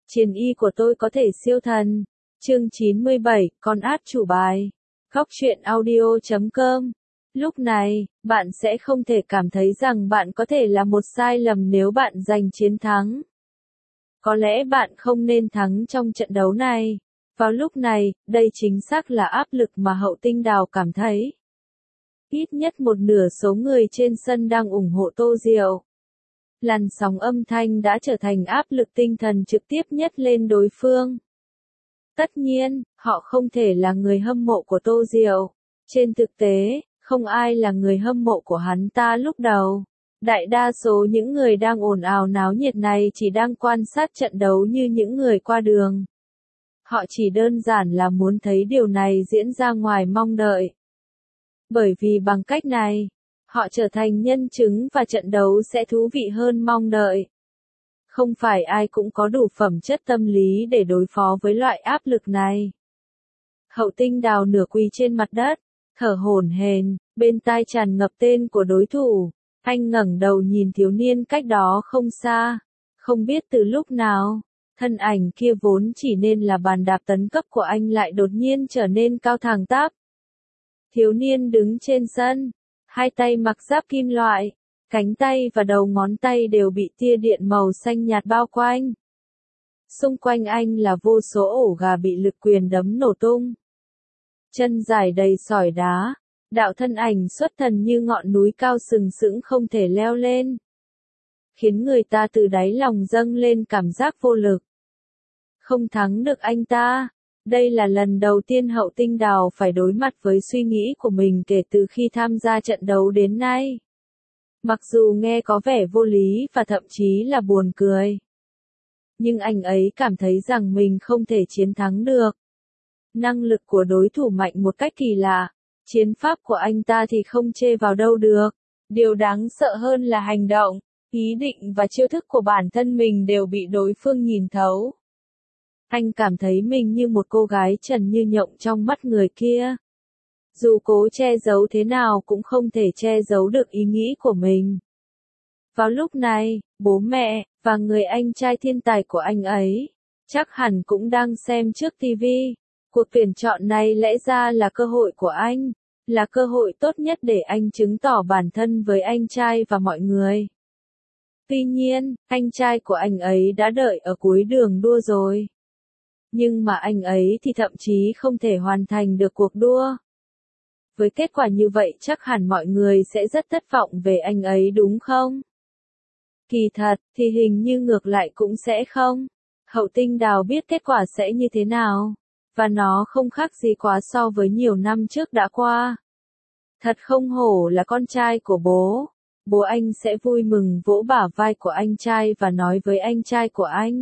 Chiến y của tôi có thể siêu thần. Chương 97, con át chủ bài. Góc truyện audio.com. Lúc này, bạn sẽ không thể cảm thấy rằng bạn có thể là một sai lầm nếu bạn giành chiến thắng. Có lẽ bạn không nên thắng trong trận đấu này. Vào lúc này, đây chính xác là áp lực mà Hậu Tinh Đào cảm thấy. Ít nhất một nửa số người trên sân đang ủng hộ Tô Diệu. Làn sóng âm thanh đã trở thành áp lực tinh thần trực tiếp nhất lên đối phương. Tất nhiên, họ không thể là người hâm mộ của Tô Diệu. Trên thực tế, không ai là người hâm mộ của hắn ta lúc đầu. Đại đa số những người đang ồn ào náo nhiệt này chỉ đang quan sát trận đấu như những người qua đường. Họ chỉ đơn giản là muốn thấy điều này diễn ra ngoài mong đợi. Bởi vì bằng cách này, họ trở thành nhân chứng và trận đấu sẽ thú vị hơn mong đợi. Không phải ai cũng có đủ phẩm chất tâm lý để đối phó với loại áp lực này. Hậu Tinh Đào nửa quỳ trên mặt đất, thở hổn hển, bên tai tràn ngập tên của đối thủ. Anh ngẩng đầu nhìn thiếu niên cách đó không xa. Không biết từ lúc nào, thân ảnh kia vốn chỉ nên là bàn đạp tấn cấp của anh lại đột nhiên trở nên cao thẳng tắp. Thiếu niên đứng trên sân, hai tay mặc giáp kim loại, cánh tay và đầu ngón tay đều bị tia điện màu xanh nhạt bao quanh. Xung quanh anh là vô số ổ gà bị lực quyền đấm nổ tung. Chân dài đầy sỏi đá, đạo thân ảnh xuất thần như ngọn núi cao sừng sững không thể leo lên. Khiến người ta từ đáy lòng dâng lên cảm giác vô lực. Không thắng được anh ta. Đây là lần đầu tiên Hậu Tinh Đào phải đối mặt với suy nghĩ của mình kể từ khi tham gia trận đấu đến nay. Mặc dù nghe có vẻ vô lý và thậm chí là buồn cười. Nhưng anh ấy cảm thấy rằng mình không thể chiến thắng được. Năng lực của đối thủ mạnh một cách kỳ lạ. Chiến pháp của anh ta thì không chê vào đâu được. Điều đáng sợ hơn là hành động, ý định và chiêu thức của bản thân mình đều bị đối phương nhìn thấu. Anh cảm thấy mình như một cô gái trần như nhộng trong mắt người kia. Dù cố che giấu thế nào cũng không thể che giấu được ý nghĩ của mình. Vào lúc này, bố mẹ, và người anh trai thiên tài của anh ấy, chắc hẳn cũng đang xem trước TV. Cuộc tuyển chọn này lẽ ra là cơ hội của anh, là cơ hội tốt nhất để anh chứng tỏ bản thân với anh trai và mọi người. Tuy nhiên, anh trai của anh ấy đã đợi ở cuối đường đua rồi. Nhưng mà anh ấy thì thậm chí không thể hoàn thành được cuộc đua. Với kết quả như vậy chắc hẳn mọi người sẽ rất thất vọng về anh ấy đúng không? Kỳ thật, thì hình như ngược lại cũng sẽ không. Hậu Tinh Đào biết kết quả sẽ như thế nào. Và nó không khác gì quá so với nhiều năm trước đã qua. Thật không hổ là con trai của bố. Bố anh sẽ vui mừng vỗ bả vai của anh trai và nói với anh trai của anh.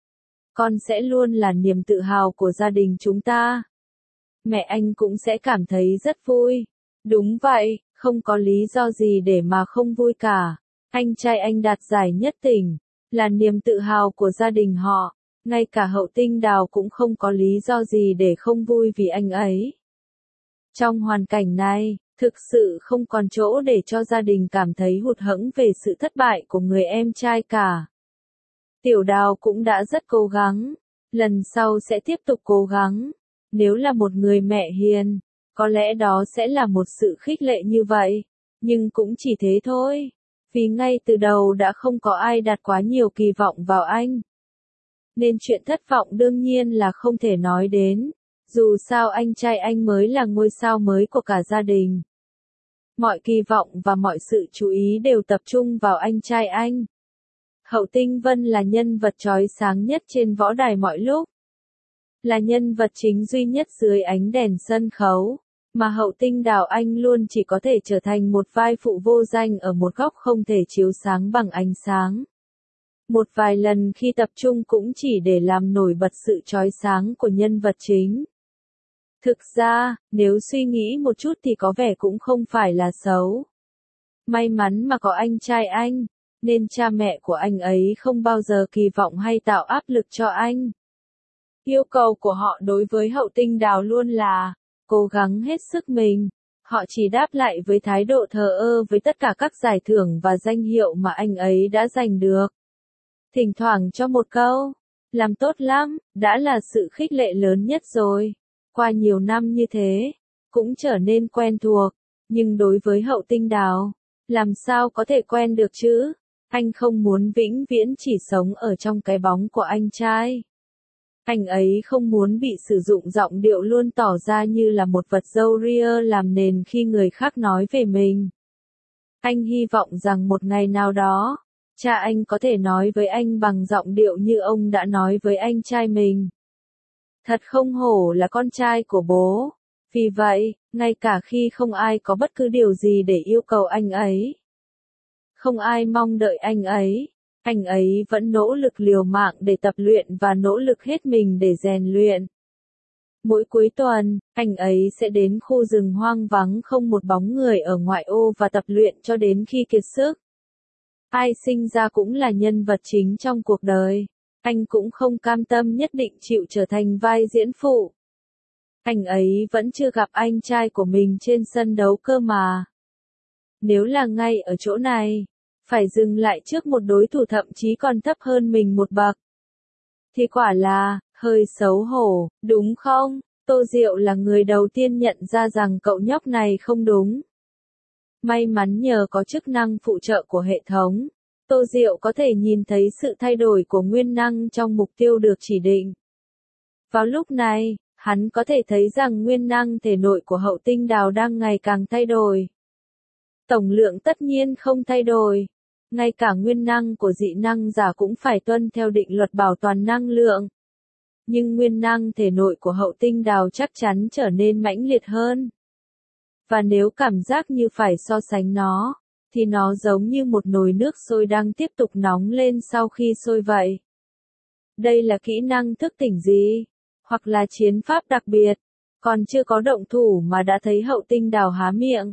Con sẽ luôn là niềm tự hào của gia đình chúng ta. Mẹ anh cũng sẽ cảm thấy rất vui. Đúng vậy, không có lý do gì để mà không vui cả. Anh trai anh đạt giải nhất tỉnh, là niềm tự hào của gia đình họ. Ngay cả Hậu Tinh Đào cũng không có lý do gì để không vui vì anh ấy. Trong hoàn cảnh này, thực sự không còn chỗ để cho gia đình cảm thấy hụt hẫng về sự thất bại của người em trai cả. Tiểu Đào cũng đã rất cố gắng, lần sau sẽ tiếp tục cố gắng. Nếu là một người mẹ hiền, có lẽ đó sẽ là một sự khích lệ như vậy, nhưng cũng chỉ thế thôi, vì ngay từ đầu đã không có ai đặt quá nhiều kỳ vọng vào anh. Nên chuyện thất vọng đương nhiên là không thể nói đến, dù sao anh trai anh mới là ngôi sao mới của cả gia đình. Mọi kỳ vọng và mọi sự chú ý đều tập trung vào anh trai anh. Hậu Tinh Vân là nhân vật chói sáng nhất trên võ đài mọi lúc. Là nhân vật chính duy nhất dưới ánh đèn sân khấu, mà Hậu Tinh Đào anh luôn chỉ có thể trở thành một vai phụ vô danh ở một góc không thể chiếu sáng bằng ánh sáng. Một vài lần khi tập trung cũng chỉ để làm nổi bật sự chói sáng của nhân vật chính. Thực ra, nếu suy nghĩ một chút thì có vẻ cũng không phải là xấu. May mắn mà có anh trai anh, nên cha mẹ của anh ấy không bao giờ kỳ vọng hay tạo áp lực cho anh. Yêu cầu của họ đối với Hậu Tinh Đào luôn là cố gắng hết sức mình. Họ chỉ đáp lại với thái độ thờ ơ với tất cả các giải thưởng và danh hiệu mà anh ấy đã giành được. Thỉnh thoảng cho một câu, làm tốt lắm, đã là sự khích lệ lớn nhất rồi. Qua nhiều năm như thế, cũng trở nên quen thuộc, nhưng đối với Hậu Tinh Đào, làm sao có thể quen được chứ? Anh không muốn vĩnh viễn chỉ sống ở trong cái bóng của anh trai. Anh ấy không muốn bị sử dụng giọng điệu luôn tỏ ra như là một vật râu ria làm nền khi người khác nói về mình. Anh hy vọng rằng một ngày nào đó, cha anh có thể nói với anh bằng giọng điệu như ông đã nói với anh trai mình. Thật không hổ là con trai của bố. Vì vậy, ngay cả khi không ai có bất cứ điều gì để yêu cầu anh ấy, không ai mong đợi anh ấy vẫn nỗ lực liều mạng để tập luyện và nỗ lực hết mình để rèn luyện. Mỗi cuối tuần, anh ấy sẽ đến khu rừng hoang vắng không một bóng người ở ngoại ô và tập luyện cho đến khi kiệt sức. Ai sinh ra cũng là nhân vật chính trong cuộc đời. Anh cũng không cam tâm nhất định chịu trở thành vai diễn phụ. Anh ấy vẫn chưa gặp anh trai của mình trên sân đấu cơ mà. Nếu là ngay ở chỗ này, phải dừng lại trước một đối thủ thậm chí còn thấp hơn mình một bậc, thì quả là, hơi xấu hổ, đúng không? Tô Diệu là người đầu tiên nhận ra rằng cậu nhóc này không đúng. May mắn nhờ có chức năng phụ trợ của hệ thống, Tô Diệu có thể nhìn thấy sự thay đổi của nguyên năng trong mục tiêu được chỉ định. Vào lúc này, hắn có thể thấy rằng nguyên năng thể nội của Hậu Tinh Đào đang ngày càng thay đổi. Tổng lượng tất nhiên không thay đổi. Ngay cả nguyên năng của dị năng giả cũng phải tuân theo định luật bảo toàn năng lượng. Nhưng nguyên năng thể nội của Hậu Tinh Đào chắc chắn trở nên mãnh liệt hơn. Và nếu cảm giác như phải so sánh nó, thì nó giống như một nồi nước sôi đang tiếp tục nóng lên sau khi sôi vậy. Đây là kỹ năng thức tỉnh gì? Hoặc là chiến pháp đặc biệt? Còn chưa có động thủ mà đã thấy Hậu Tinh Đào há miệng.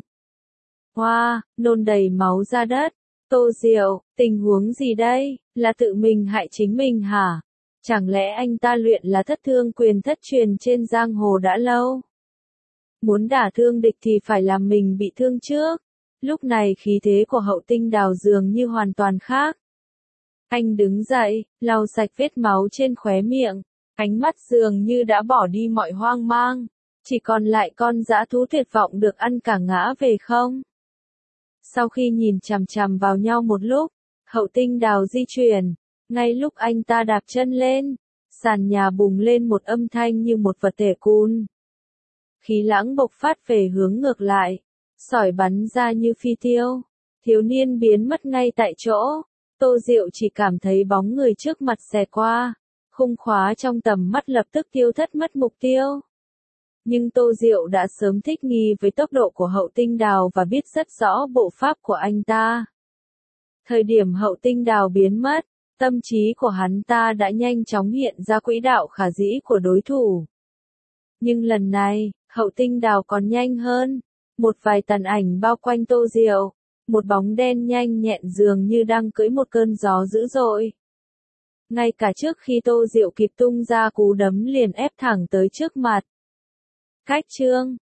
Hoa, nôn đầy máu ra đất. Tô Diệu, tình huống gì đây? Là tự mình hại chính mình hả? Chẳng lẽ anh ta luyện là thất thương quyền thất truyền trên giang hồ đã lâu? Muốn đả thương địch thì phải làm mình bị thương trước. Lúc này khí thế của Hậu Tinh Đào dường như hoàn toàn khác. Anh đứng dậy, lau sạch vết máu trên khóe miệng. Ánh mắt dường như đã bỏ đi mọi hoang mang. Chỉ còn lại con dã thú tuyệt vọng được ăn cả ngã về không? Sau khi nhìn chằm chằm vào nhau một lúc, Hậu Tinh Đào di chuyển. Ngay lúc anh ta đạp chân lên, sàn nhà bùng lên một âm thanh như một vật thể cun. Khí lãng bộc phát về hướng ngược lại, sỏi bắn ra như phi tiêu. Thiếu niên biến mất ngay tại chỗ. Tô Diệu chỉ cảm thấy bóng người trước mặt xẹt qua. Khung khóa trong tầm mắt lập tức tiêu thất mất mục tiêu. Nhưng Tô Diệu đã sớm thích nghi với tốc độ của Hậu Tinh Đào và biết rất rõ bộ pháp của anh ta. Thời điểm Hậu Tinh Đào biến mất, tâm trí của hắn ta đã nhanh chóng hiện ra quỹ đạo khả dĩ của đối thủ. Nhưng lần này, Hậu Tinh Đào còn nhanh hơn. Một vài tàn ảnh bao quanh Tô Diệu. Một bóng đen nhanh nhẹn dường như đang cưỡi một cơn gió dữ dội. Ngay cả trước khi Tô Diệu kịp tung ra cú đấm liền ép thẳng tới trước mặt. Cách chương